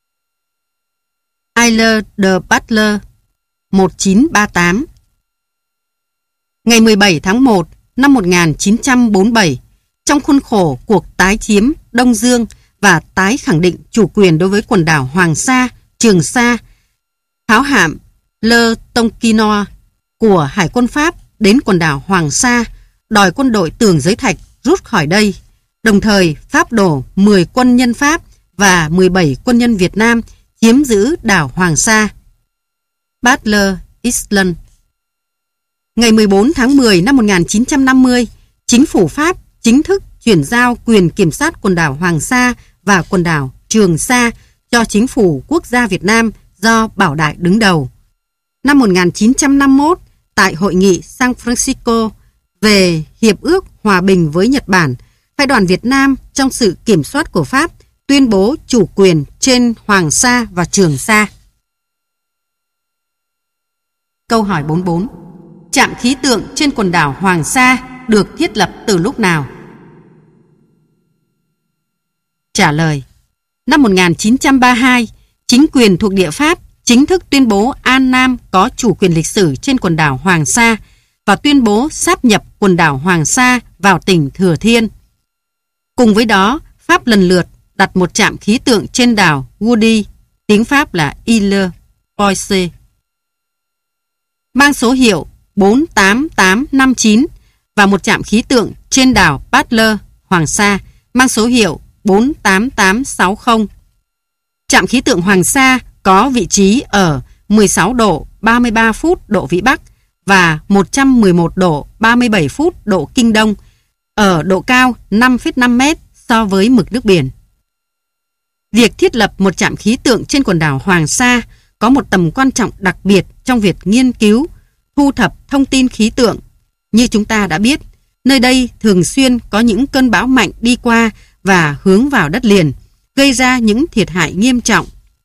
Isle de Butler một chín ba tám. Ngày mười bảy tháng một năm một nghìn chín trăm bốn mươi bảy, trong khuôn khổ cuộc tái chiếm Đông Dương và tái khẳng định chủ quyền đối với quần đảo Hoàng Sa, Trường Sa, pháo hạm Le Tonkinois của Hải quân Pháp đến quần đảo Hoàng Sa, đòi quân đội Tường Giới Thạch rút khỏi đây. Đồng thời, Pháp đổ mười quân nhân Pháp và mười bảy quân nhân Việt Nam chiếm giữ đảo Hoàng Sa. Butler Island. Ngày mười bốn tháng mười năm một nghìn chín trăm năm mươi, chính phủ Pháp chính thức chuyển giao quyền kiểm soát quần đảo Hoàng Sa và quần đảo Trường Sa cho chính phủ quốc gia Việt Nam do Bảo Đại đứng đầu. Năm một nghìn chín trăm năm mươi mốt, tại hội nghị San Francisco về Hiệp ước Hòa bình với Nhật Bản, phái đoàn Việt Nam trong sự kiểm soát của Pháp tuyên bố chủ quyền trên Hoàng Sa và Trường Sa. Câu hỏi bốn mươi bốn. Trạm khí tượng trên quần đảo Hoàng Sa được thiết lập từ lúc nào? Trả lời. Năm một nghìn chín trăm ba mươi hai, chính quyền thuộc địa Pháp chính thức tuyên bố An Nam có chủ quyền lịch sử trên quần đảo Hoàng Sa và tuyên bố sáp nhập quần đảo Hoàng Sa vào tỉnh Thừa Thiên. Cùng với đó, Pháp lần lượt đặt một trạm khí tượng trên đảo Woody, tiếng Pháp là Ile Poise, mang số hiệu bốn tám tám năm chín và một trạm khí tượng trên đảo Butler, Hoàng Sa, mang số hiệu bốn tám tám sáu không. Trạm khí tượng Hoàng Sa có vị trí ở mười sáu độ ba mươi ba phút độ Vĩ Bắc và một trăm mười một độ ba mươi bảy phút độ Kinh Đông, ở độ cao năm phẩy năm mét so với mực nước biển. Việc thiết lập một trạm khí tượng trên quần đảo Hoàng Sa có một tầm quan trọng đặc biệt trong việc nghiên cứu, thu thập thông tin khí tượng. Như chúng ta đã biết, nơi đây thường xuyên có những cơn bão mạnh đi qua và hướng vào đất liền, gây ra những thiệt hại nghiêm trọng.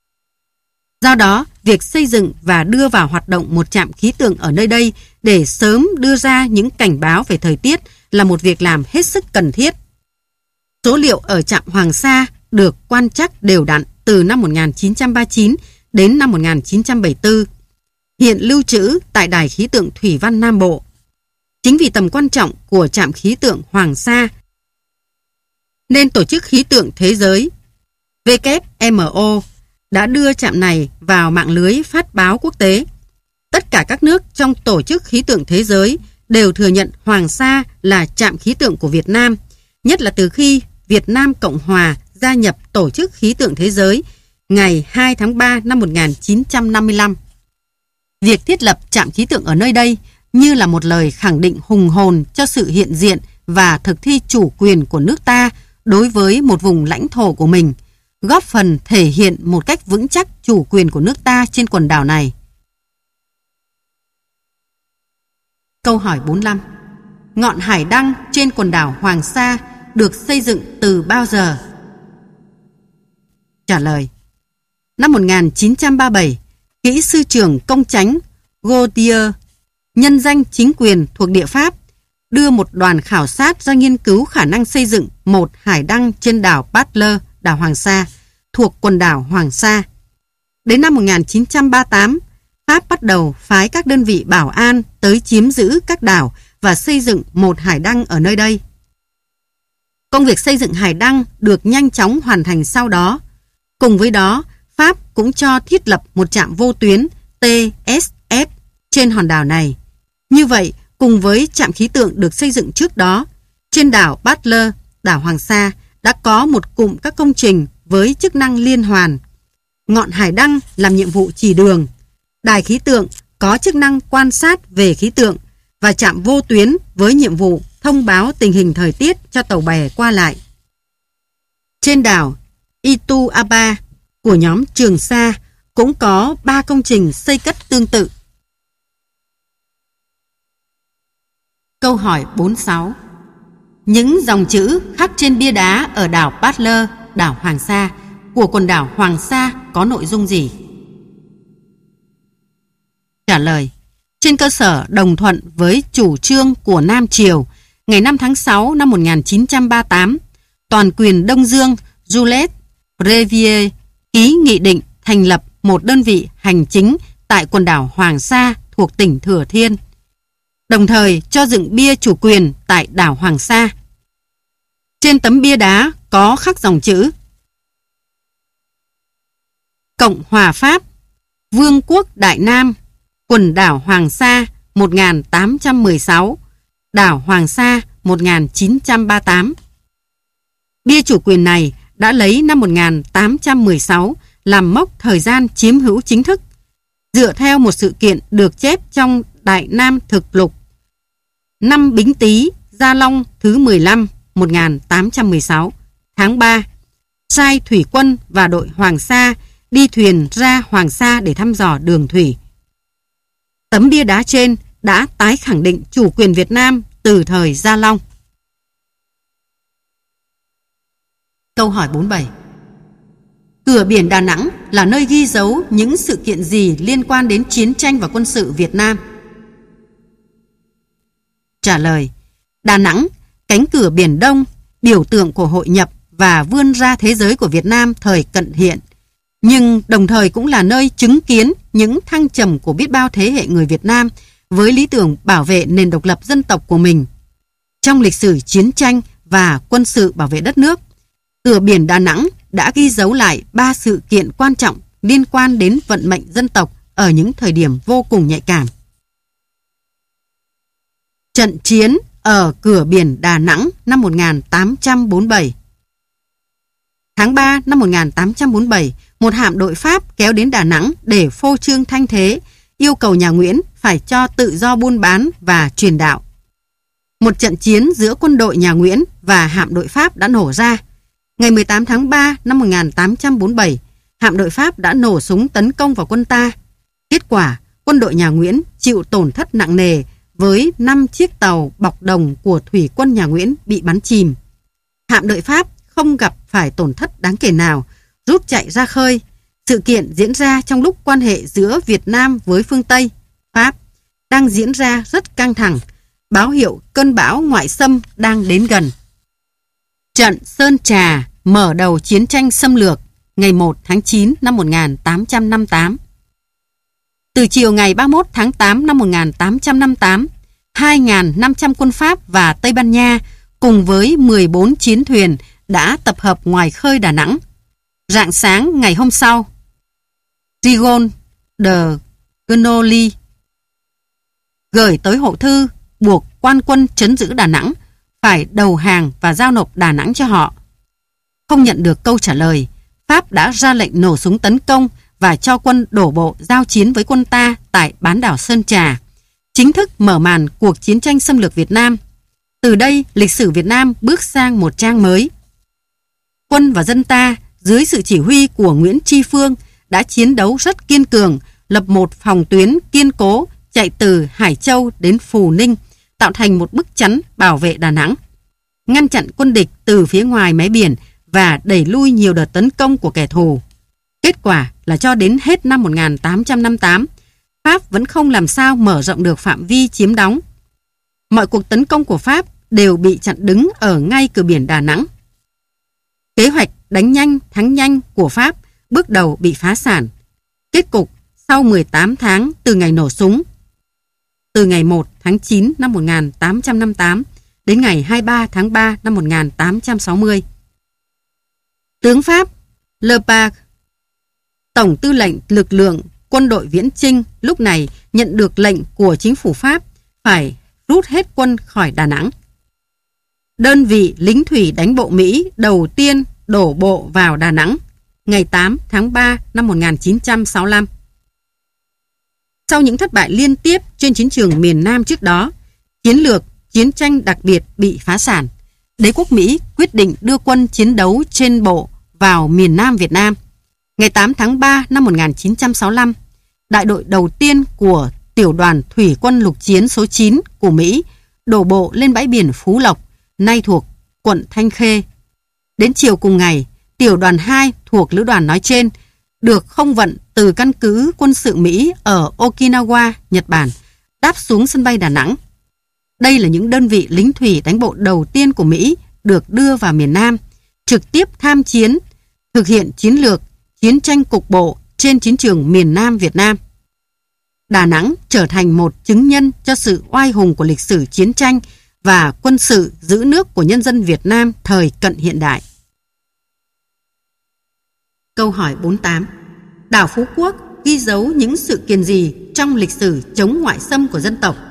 Do đó, việc xây dựng và đưa vào hoạt động một trạm khí tượng ở nơi đây để sớm đưa ra những cảnh báo về thời tiết là một việc làm hết sức cần thiết. Số liệu ở trạm Hoàng Sa được quan trắc đều đặn từ năm một nghìn chín trăm ba mươi chín đến năm một nghìn chín trăm bảy mươi tư, hiện lưu trữ tại Đài khí tượng Thủy văn Nam Bộ. Chính vì tầm quan trọng của trạm khí tượng Hoàng Sa, nên Tổ chức Khí tượng Thế giới W M O đã đưa trạm này vào mạng lưới phát báo quốc tế. Tất cả các nước trong Tổ chức Khí tượng Thế giới đều thừa nhận Hoàng Sa là trạm khí tượng của Việt Nam, nhất là từ khi Việt Nam Cộng Hòa gia nhập Tổ chức Khí tượng Thế giới ngày hai tháng ba năm một nghìn chín trăm năm mươi lăm. Việc thiết lập trạm khí tượng ở nơi đây như là một lời khẳng định hùng hồn cho sự hiện diện và thực thi chủ quyền của nước ta đối với một vùng lãnh thổ của mình, góp phần thể hiện một cách vững chắc chủ quyền của nước ta trên quần đảo này. Câu hỏi bốn mươi lăm. Ngọn hải đăng trên quần đảo Hoàng Sa được xây dựng từ bao giờ? Trả lời. Năm một nghìn chín trăm ba mươi bảy, kỹ sư trưởng công chánh Gautier, nhân danh chính quyền thuộc địa Pháp, đưa một đoàn khảo sát ra nghiên cứu khả năng xây dựng một hải đăng trên đảo Butler, đảo Hoàng Sa, thuộc quần đảo Hoàng Sa. Đến năm một nghìn chín trăm ba mươi tám, Pháp bắt đầu phái các đơn vị bảo an tới chiếm giữ các đảo và xây dựng một hải đăng ở nơi đây. Công việc xây dựng hải đăng được nhanh chóng hoàn thành sau đó. Cùng với đó, Pháp cũng cho thiết lập một trạm vô tuyến T S F trên hòn đảo này. Như vậy, cùng với trạm khí tượng được xây dựng trước đó, trên đảo Butler, đảo Hoàng Sa đã có một cụm các công trình với chức năng liên hoàn. Ngọn hải đăng làm nhiệm vụ chỉ đường, đài khí tượng có chức năng quan sát về khí tượng và trạm vô tuyến với nhiệm vụ thông báo tình hình thời tiết cho tàu bè qua lại. Trên đảo Itu Aba của nhóm Trường Sa cũng có ba công trình xây cất tương tự. Câu hỏi bốn mươi sáu. Những dòng chữ khắc trên bia đá ở đảo Butler, đảo Hoàng Sa của quần đảo Hoàng Sa có nội dung gì? Trả lời: trên cơ sở đồng thuận với chủ trương của Nam Triều, ngày năm tháng sáu năm một nghìn chín trăm ba mươi tám, toàn quyền Đông Dương Jules Prévier ký nghị định thành lập một đơn vị hành chính tại quần đảo Hoàng Sa thuộc tỉnh Thừa Thiên, đồng thời cho dựng bia chủ quyền tại đảo Hoàng Sa. Trên tấm bia đá có khắc dòng chữ: Cộng hòa Pháp, Vương quốc Đại Nam, quần đảo Hoàng Sa một nghìn tám trăm mười sáu, đảo Hoàng Sa một nghìn chín trăm ba mươi tám. Bia chủ quyền này đã lấy năm một nghìn tám trăm mười sáu làm mốc thời gian chiếm hữu chính thức, dựa theo một sự kiện được chép trong Đại Nam Thực Lục. Năm Bính Tý, Gia Long thứ mười lăm, một nghìn tám trăm mười sáu, tháng ba, sai thủy quân và đội Hoàng Sa đi thuyền ra Hoàng Sa để thăm dò đường thủy. Tấm bia đá trên đã tái khẳng định chủ quyền Việt Nam từ thời Gia Long. Câu hỏi bốn mươi bảy. Cửa biển Đà Nẵng là nơi ghi dấu những sự kiện gì liên quan đến chiến tranh và quân sự Việt Nam? Trả lời: Đà Nẵng, cánh cửa Biển Đông, biểu tượng của hội nhập và vươn ra thế giới của Việt Nam thời cận hiện, nhưng đồng thời cũng là nơi chứng kiến những thăng trầm của biết bao thế hệ người Việt Nam với lý tưởng bảo vệ nền độc lập dân tộc của mình. Trong lịch sử chiến tranh và quân sự bảo vệ đất nước, cửa biển Đà Nẵng đã ghi dấu lại ba sự kiện quan trọng liên quan đến vận mệnh dân tộc ở những thời điểm vô cùng nhạy cảm. Trận chiến ở cửa biển Đà Nẵng năm một nghìn tám trăm bốn mươi bảy. Tháng ba năm một nghìn tám trăm bốn mươi bảy, một hạm đội Pháp kéo đến Đà Nẵng để phô trương thanh thế, yêu cầu nhà Nguyễn phải cho tự do buôn bán và truyền đạo. Một trận chiến giữa quân đội nhà Nguyễn và hạm đội Pháp đã nổ ra. Ngày mười tám tháng ba năm một nghìn tám trăm bốn mươi bảy, hạm đội Pháp đã nổ súng tấn công vào quân ta. Kết quả, quân đội nhà Nguyễn chịu tổn thất nặng nề với năm chiếc tàu bọc đồng của thủy quân nhà Nguyễn bị bắn chìm. Hạm đội Pháp không gặp phải tổn thất đáng kể nào, rút chạy ra khơi. Sự kiện diễn ra trong lúc quan hệ giữa Việt Nam với phương Tây, Pháp, đang diễn ra rất căng thẳng, báo hiệu cơn bão ngoại xâm đang đến gần. Trận Sơn Trà mở đầu chiến tranh xâm lược ngày một tháng chín năm một nghìn tám trăm năm mươi tám. Từ chiều ngày ba mươi mốt tháng tám năm một nghìn tám trăm năm mươi tám, hai nghìn năm trăm quân Pháp và Tây Ban Nha cùng với mười bốn chiến thuyền đã tập hợp ngoài khơi Đà Nẵng. Rạng sáng ngày hôm sau, Rigon de Genoli gửi tới hộ thư buộc quan quân trấn giữ Đà Nẵng phải đầu hàng và giao nộp Đà Nẵng cho họ. Không nhận được câu trả lời, Pháp đã ra lệnh nổ súng tấn công và cho quân đổ bộ giao chiến với quân ta tại bán đảo Sơn Trà, chính thức mở màn cuộc chiến tranh xâm lược Việt Nam. Từ đây, lịch sử Việt Nam bước sang một trang mới. Quân và dân ta, dưới sự chỉ huy của Nguyễn Tri Phương, đã chiến đấu rất kiên cường, lập một phòng tuyến kiên cố chạy từ Hải Châu đến Phù Ninh, tạo thành một bức chắn bảo vệ Đà Nẵng, ngăn chặn quân địch từ phía ngoài mé biển và đẩy lui nhiều đợt tấn công của kẻ thù. Kết quả là cho đến hết năm một nghìn tám trăm năm mươi tám, Pháp vẫn không làm sao mở rộng được phạm vi chiếm đóng. Mọi cuộc tấn công của Pháp đều bị chặn đứng ở ngay cửa biển Đà Nẵng. Kế hoạch đánh nhanh thắng nhanh của Pháp bước đầu bị phá sản. Kết cục sau mười tám tháng từ ngày nổ súng, từ ngày một tháng chín năm một nghìn tám trăm năm mươi tám đến ngày hai mươi ba tháng ba năm một nghìn tám trăm sáu mươi. Tướng Pháp Lepage, tổng tư lệnh lực lượng quân đội Viễn Chinh, lúc này nhận được lệnh của chính phủ Pháp phải rút hết quân khỏi Đà Nẵng. Đơn vị lính thủy đánh bộ Mỹ đầu tiên đổ bộ vào Đà Nẵng ngày tám tháng ba năm một nghìn chín trăm sáu mươi lăm. Sau những thất bại liên tiếp trên chiến trường miền Nam trước đó, chiến lược chiến tranh đặc biệt bị phá sản. Đế quốc Mỹ quyết định đưa quân chiến đấu trên bộ vào miền Nam Việt Nam. Ngày tám tháng ba năm một nghìn chín trăm sáu mươi lăm, đại đội đầu tiên của tiểu đoàn thủy quân lục chiến số chín của Mỹ đổ bộ lên bãi biển Phú Lộc, nay thuộc quận Thanh Khê. Đến chiều cùng ngày, tiểu đoàn hai thuộc lữ đoàn nói trên được không vận từ căn cứ quân sự Mỹ ở Okinawa, Nhật Bản, đáp xuống sân bay Đà Nẵng. Đây là những đơn vị lính thủy đánh bộ đầu tiên của Mỹ được đưa vào miền Nam, trực tiếp tham chiến, thực hiện chiến lược chiến tranh cục bộ trên chiến trường miền Nam Việt Nam. Đà Nẵng trở thành một chứng nhân cho sự oai hùng của lịch sử chiến tranh và quân sự giữ nước của nhân dân Việt Nam thời cận hiện đại. Câu hỏi bốn mươi tám. Đảo Phú Quốc ghi dấu những sự kiện gì trong lịch sử chống ngoại xâm của dân tộc?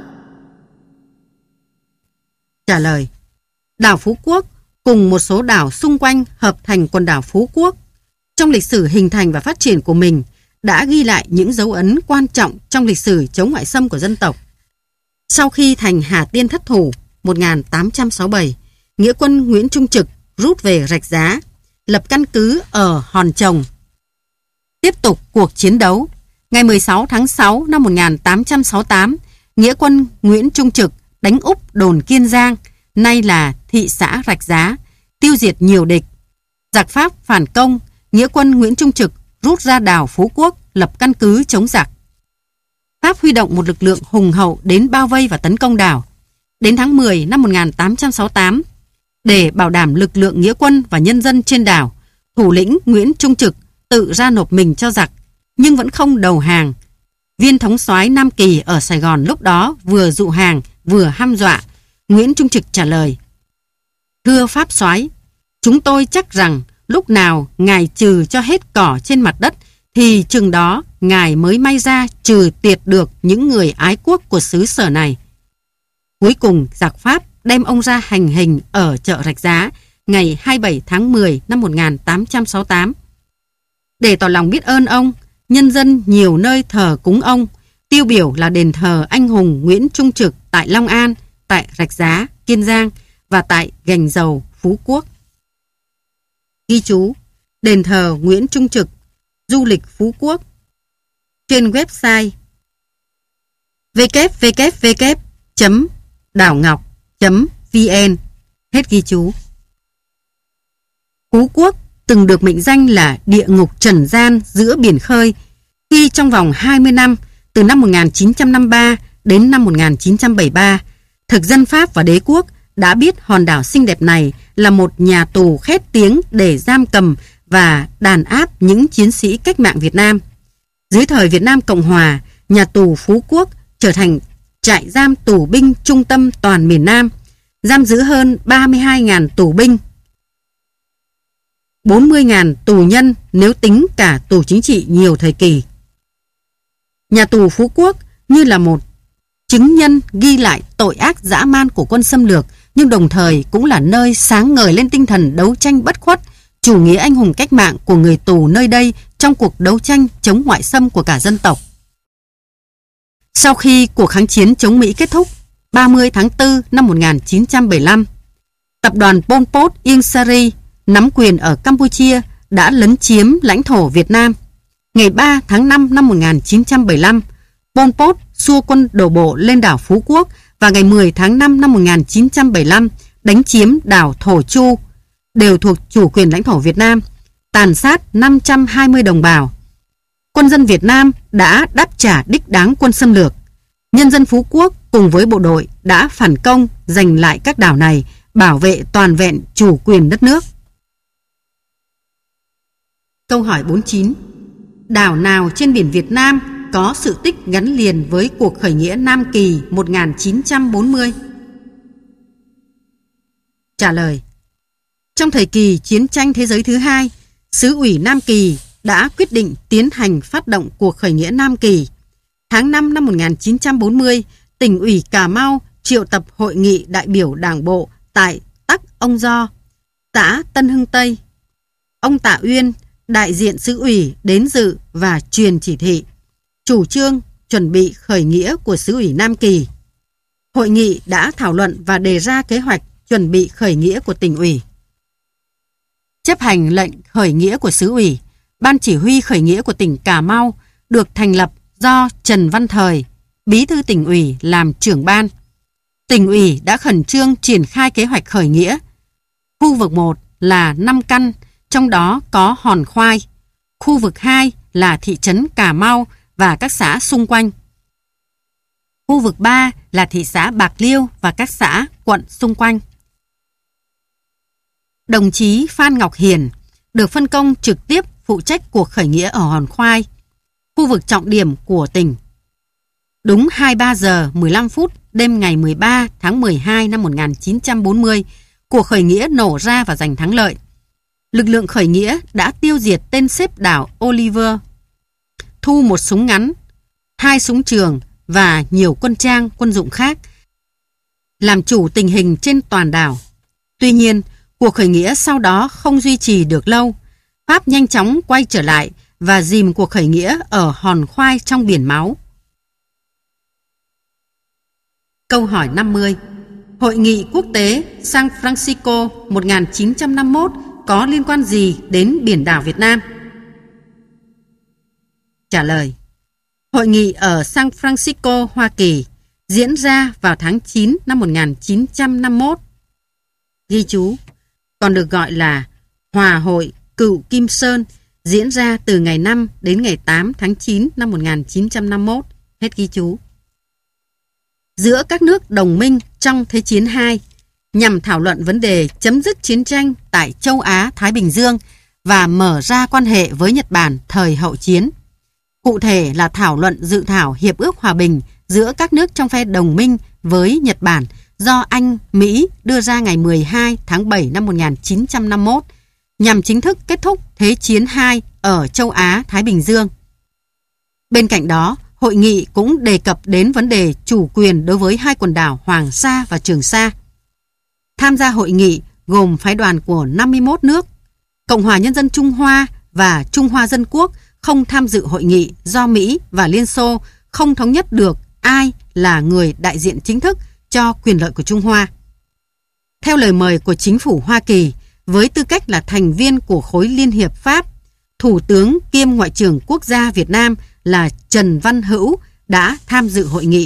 Trả lời. Đảo Phú Quốc cùng một số đảo xung quanh hợp thành quần đảo Phú Quốc. Trong lịch sử hình thành và phát triển của mình đã ghi lại những dấu ấn quan trọng trong lịch sử chống ngoại xâm của dân tộc. Sau khi thành Hà Tiên thất thủ một nghìn tám trăm sáu mươi bảy, nghĩa quân Nguyễn Trung Trực rút về Rạch Giá, lập căn cứ ở Hòn Trồng. Tiếp tục cuộc chiến đấu, ngày mười sáu tháng sáu năm một nghìn tám trăm sáu mươi tám, nghĩa quân Nguyễn Trung Trực đánh úp đồn Kiên Giang, nay là thị xã Rạch Giá, tiêu diệt nhiều địch. Giặc Pháp phản công, nghĩa quân Nguyễn Trung Trực rút ra đảo Phú Quốc, lập căn cứ chống giặc. Pháp huy động một lực lượng hùng hậu đến bao vây và tấn công đảo. Đến tháng mười năm một nghìn tám trăm sáu mươi tám, để bảo đảm lực lượng nghĩa quân và nhân dân trên đảo, thủ lĩnh Nguyễn Trung Trực tự ra nộp mình cho giặc, nhưng vẫn không đầu hàng. Viên thống soái Nam Kỳ ở Sài Gòn lúc đó vừa dụ hàng vừa hăm dọa. Nguyễn Trung Trực trả lời: Thưa Pháp soái, chúng tôi chắc rằng lúc nào ngài trừ cho hết cỏ trên mặt đất thì chừng đó ngài mới may ra trừ tiệt được những người ái quốc của xứ sở này. Cuối cùng giặc Pháp đem ông ra hành hình ở chợ Rạch Giá ngày hai mươi bảy tháng mười năm một nghìn tám trăm sáu mươi tám. Để tỏ lòng biết ơn ông, nhân dân nhiều nơi thờ cúng ông, tiêu biểu là đền thờ anh hùng Nguyễn Trung Trực tại Long An, tại Rạch Giá, Kiên Giang và tại Gành Dầu, Phú Quốc. Ghi chú: đền thờ Nguyễn Trung Trực, du lịch Phú Quốc. Trên website w w w chấm đảo ngọc chấm v n. Hết ghi chú. Phú Quốc từng được mệnh danh là địa ngục trần gian giữa biển khơi khi trong vòng hai mươi năm, từ năm một nghìn chín trăm năm mươi ba đến năm một nghìn chín trăm bảy mươi ba, thực dân Pháp và đế quốc đã biết hòn đảo xinh đẹp này là một nhà tù khét tiếng để giam cầm và đàn áp những chiến sĩ cách mạng Việt Nam. Dưới thời Việt Nam Cộng Hòa, nhà tù Phú Quốc trở thành trại giam tù binh trung tâm toàn miền Nam, giam giữ hơn ba mươi hai nghìn tù binh, bốn mươi nghìn tù nhân nếu tính cả tù chính trị nhiều thời kỳ. Nhà tù Phú Quốc như là một chứng nhân ghi lại tội ác dã man của quân xâm lược, nhưng đồng thời cũng là nơi sáng ngời lên tinh thần đấu tranh bất khuất, chủ nghĩa anh hùng cách mạng của người tù nơi đây trong cuộc đấu tranh chống ngoại xâm của cả dân tộc. Sau khi cuộc kháng chiến chống Mỹ kết thúc, ba mươi tháng tư năm một nghìn chín trăm bảy mươi lăm, tập đoàn Pol Pot Ieng Sari nắm quyền ở Campuchia đã lấn chiếm lãnh thổ Việt Nam. Ngày ba tháng năm năm một nghìn chín trăm bảy mươi lăm, Pol Pot xua quân đổ bộ lên đảo Phú Quốc và ngày mười tháng năm năm một nghìn chín trăm bảy mươi lăm đánh chiếm đảo Thổ Chu, đều thuộc chủ quyền lãnh thổ Việt Nam, tàn sát năm trăm hai mươi đồng bào. Quân dân Việt Nam đã đáp trả đích đáng quân xâm lược. Nhân dân Phú Quốc cùng với bộ đội đã phản công giành lại các đảo này, bảo vệ toàn vẹn chủ quyền đất nước. Câu hỏi bốn mươi chín. Đảo nào trên biển Việt Nam có sự tích gắn liền với cuộc khởi nghĩa Nam Kỳ một nghìn chín trăm bốn mươi? Trả lời. Trong thời kỳ chiến tranh thế giới thứ hai, xứ ủy Nam Kỳ đã quyết định tiến hành phát động cuộc khởi nghĩa Nam Kỳ. Tháng năm năm một nghìn chín trăm bốn mươi, tỉnh ủy Cà Mau triệu tập hội nghị đại biểu đảng bộ tại Tắc Ông Do, xã Tân Hưng Tây. Ông Tạ Uyên, đại diện xứ ủy đến dự và truyền chỉ thị, chủ trương chuẩn bị khởi nghĩa của xứ ủy Nam Kỳ. Hội nghị đã thảo luận và đề ra kế hoạch chuẩn bị khởi nghĩa của tỉnh ủy. Chấp hành lệnh khởi nghĩa của xứ ủy, Ban chỉ huy khởi nghĩa của tỉnh Cà Mau được thành lập do Trần Văn Thời, bí thư tỉnh ủy làm trưởng ban. Tỉnh ủy đã khẩn trương triển khai kế hoạch khởi nghĩa. Khu vực một là năm căn, trong đó có Hòn Khoai. Khu vực hai là thị trấn Cà Mau và các xã xung quanh. Khu vực ba là thị xã Bạc Liêu và các xã, quận xung quanh. Đồng chí Phan Ngọc Hiền được phân công trực tiếp phụ trách cuộc khởi nghĩa ở Hòn Khoai, khu vực trọng điểm của tỉnh. Đúng hai mươi ba giờ mười lăm phút đêm ngày mười ba tháng mười hai năm một nghìn chín trăm bốn mươi, cuộc khởi nghĩa nổ ra và giành thắng lợi. Lực lượng khởi nghĩa đã tiêu diệt tên xếp đảo Oliver, thu một súng ngắn, hai súng trường và nhiều quân trang, quân dụng khác, làm chủ tình hình trên toàn đảo. Tuy nhiên, cuộc khởi nghĩa sau đó không duy trì được lâu. Pháp nhanh chóng quay trở lại và dìm cuộc khởi nghĩa ở Hòn Khoai trong biển máu. Câu hỏi năm mươi. Hội nghị quốc tế San Francisco một nghìn chín trăm năm mươi mốt có liên quan gì đến biển đảo Việt Nam? Trả lời. Hội nghị ở San Francisco, Hoa Kỳ diễn ra vào tháng chín năm một nghìn chín trăm năm mươi mốt. Ghi chú, còn được gọi là Hòa hội Cựu Kim Sơn, diễn ra từ ngày năm đến ngày tám tháng chín năm một nghìn chín trăm năm mươi mốt. Hết ghi chú. Giữa các nước đồng minh trong Thế chiến hai nhằm thảo luận vấn đề chấm dứt chiến tranh tại châu Á Thái Bình Dương và mở ra quan hệ với Nhật Bản thời hậu chiến. Cụ thể là thảo luận dự thảo Hiệp ước Hòa bình giữa các nước trong phe đồng minh với Nhật Bản do Anh, Mỹ đưa ra ngày mười hai tháng bảy năm một nghìn chín trăm năm mươi mốt nhằm chính thức kết thúc Thế chiến hai ở châu Á Thái Bình Dương. Bên cạnh đó, hội nghị cũng đề cập đến vấn đề chủ quyền đối với hai quần đảo Hoàng Sa và Trường Sa. Tham gia hội nghị gồm phái đoàn của năm mươi mốt nước. Cộng hòa Nhân dân Trung Hoa và Trung Hoa Dân Quốc không tham dự hội nghị do Mỹ và Liên Xô không thống nhất được ai là người đại diện chính thức cho quyền lợi của Trung Hoa. Theo lời mời của chính phủ Hoa Kỳ, với tư cách là thành viên của khối Liên hiệp Pháp, Thủ tướng kiêm Ngoại trưởng Quốc gia Việt Nam là Trần Văn Hữu đã tham dự hội nghị.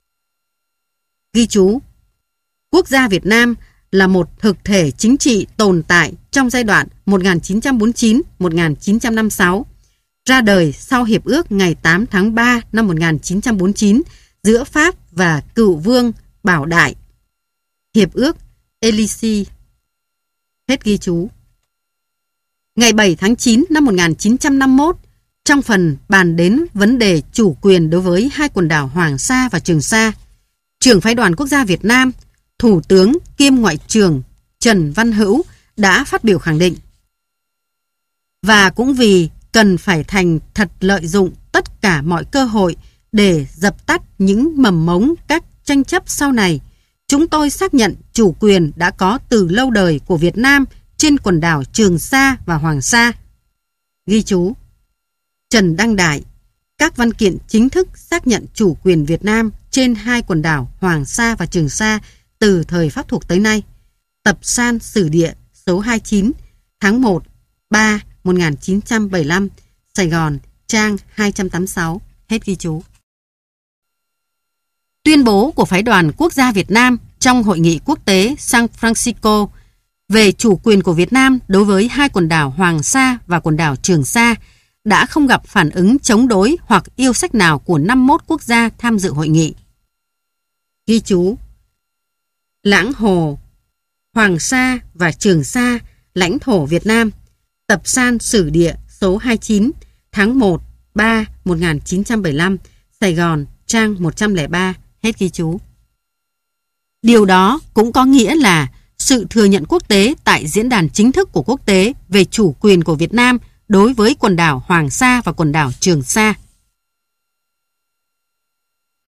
Ghi chú, Quốc gia Việt Nam là một thực thể chính trị tồn tại trong giai đoạn một nghìn chín trăm bốn mươi chín đến một nghìn chín trăm năm mươi sáu, ra đời sau Hiệp ước ngày tám tháng ba năm một nghìn chín trăm bốn mươi chín giữa Pháp và Cựu vương Bảo Đại, Hiệp ước Élysée. Hết ghi chú. Ngày bảy tháng chín năm một nghìn chín trăm năm mươi mốt, trong phần bàn đến vấn đề chủ quyền đối với hai quần đảo Hoàng Sa và Trường Sa, trưởng phái đoàn Quốc gia Việt Nam, Thủ tướng kiêm Ngoại trưởng Trần Văn Hữu đã phát biểu khẳng định. Và cũng vì cần phải thành thật lợi dụng tất cả mọi cơ hội để dập tắt những mầm mống các tranh chấp sau này, chúng tôi xác nhận chủ quyền đã có từ lâu đời của Việt Nam trên quần đảo Trường Sa và Hoàng Sa. Ghi chú, Trần Đăng Đại, các văn kiện chính thức xác nhận chủ quyền Việt Nam trên hai quần đảo Hoàng Sa và Trường Sa từ thời Pháp thuộc tới nay. Tập san sử địa số hai mươi chín, tháng một, ba, một nghìn chín trăm bảy mươi lăm, Sài Gòn, trang hai trăm tám mươi sáu. Hết ghi chú. Tuyên bố của phái đoàn Quốc gia Việt Nam trong Hội nghị quốc tế San Francisco về chủ quyền của Việt Nam đối với hai quần đảo Hoàng Sa và quần đảo Trường Sa đã không gặp phản ứng chống đối hoặc yêu sách nào của năm mươi mốt quốc gia tham dự hội nghị. Ghi chú, Lãng Hồ, Hoàng Sa và Trường Sa, lãnh thổ Việt Nam, tập san sử địa số hai mươi chín, tháng một, ba, một nghìn chín trăm bảy mươi lăm, Sài Gòn, trang một trăm lẻ ba, hết ghi chú. Điều đó cũng có nghĩa là sự thừa nhận quốc tế tại diễn đàn chính thức của quốc tế về chủ quyền của Việt Nam đối với quần đảo Hoàng Sa và quần đảo Trường Sa.